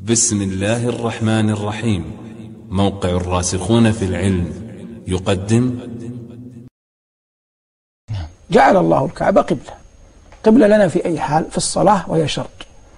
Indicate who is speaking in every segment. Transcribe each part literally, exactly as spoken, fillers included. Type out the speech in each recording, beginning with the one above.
Speaker 1: بسم الله الرحمن الرحيم. موقع الراسخون في العلم يقدم.
Speaker 2: جعل الله الكعبة قبلة قبلة لنا في أي حال، في الصلاة وهي شرط،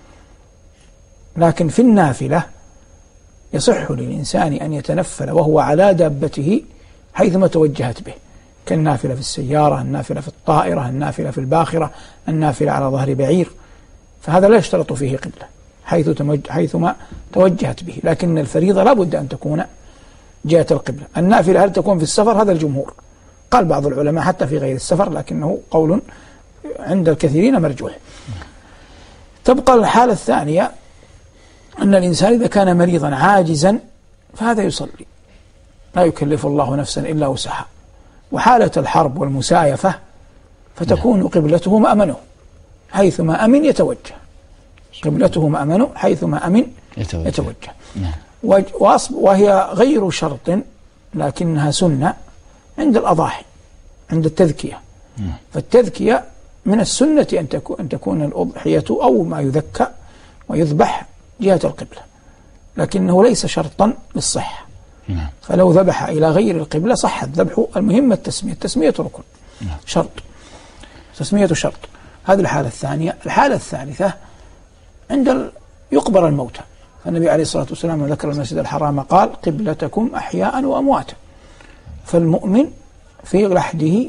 Speaker 2: لكن في النافلة يصح للإنسان أن يتنفل وهو على دابته حيثما توجهت به، كالنافلة في السيارة، النافلة في الطائرة، النافلة في الباخرة، النافلة على ظهر بعير، فهذا لا يشترط فيه قبلة حيث حيثما توجهت به، لكن الفريضة لا بد أن تكون جهة القبلة. النافلة هل تكون في السفر؟ هذا الجمهور، قال بعض العلماء حتى في غير السفر، لكنه قول عند الكثيرين مرجوح. تبقى الحالة الثانية أن الإنسان إذا كان مريضا عاجزا فهذا يصلي، لا يكلف الله نفسا إلا وسعها. وحالة الحرب والمسايفة فتكون قبلته مأمنه، حيثما أمن يتوجه، قبلته مأمنه حيثما أمن يتوجه, يتوجه. وهي غير شرط لكنها سنة عند الأضاحي، عند التذكية. فالتذكية من السنة أن تكون, أن تكون الأضحية أو ما يذكى ويذبح جهة القبلة، لكنه ليس شرطا للصحة. فلو ذبح إلى غير القبلة صح الذبح، المهم التسمية، التسمية ركن شرط، تسمية شرط. هذه الحالة الثانية. الحالة الثالثة عند يقبر الموتى، فالنبي عليه الصلاة والسلام ذكر المسجد الحرام قال قبلتكم أحياء وأمواتا، فالمؤمن في لحده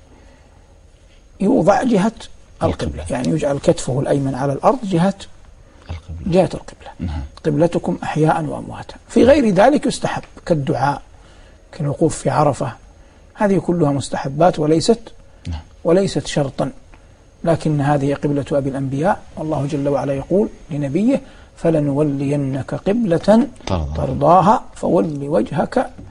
Speaker 2: يوضع جهة القبلة، يعني يجعل كتفه الأيمن على الأرض جهة القبلة. جهة القبلة. قبلتكم أحياء وأمواتا. في غير ذلك يستحب كالدعاء، كالوقوف في عرفة، هذه كلها مستحبات وليست وليست شرطا، لكن هذه قبلة أبي الأنبياء، والله جل وعلا يقول لنبيه فلنولينك قبلة ترضاها فول وجهك